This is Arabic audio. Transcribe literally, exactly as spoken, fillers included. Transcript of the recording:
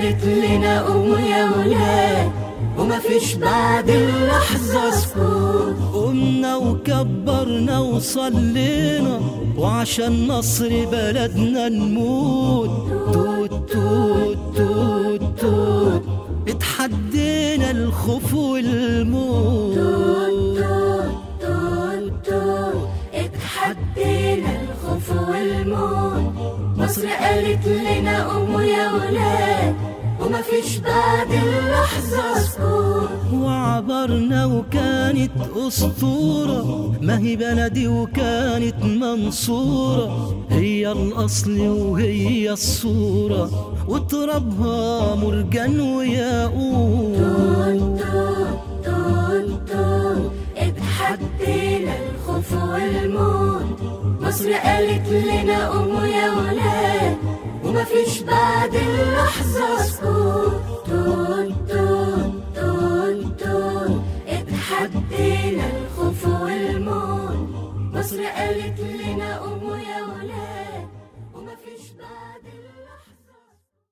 قالت لنا قوموا يا ولاد وما فيش بعد اللحظة سكوت. قمنا وكبرنا وصلينا وعشان نصر بلدنا نموت. توت توت توت توت اتحدينا الخوف والموت. توت توت توت اتحدينا الخوف والموت. مصر قالت لنا قوموا يا ولاد وما فيش بعد اللحظة سكوت. وعبرنا وكانت أسطورة، ما هي بلدي وكانت منصورة، هي الأصل وهي الصورة وترابها مرجان وياقوت. توت توت توت توت اتحدينا الخوف والموت. مصر قالت لنا قوموا يا ولاد وما فيش بعد اللحظة سكوت. توت توت توت توت اتحدينا الخوف والموت. مصر قالت لنا قوموا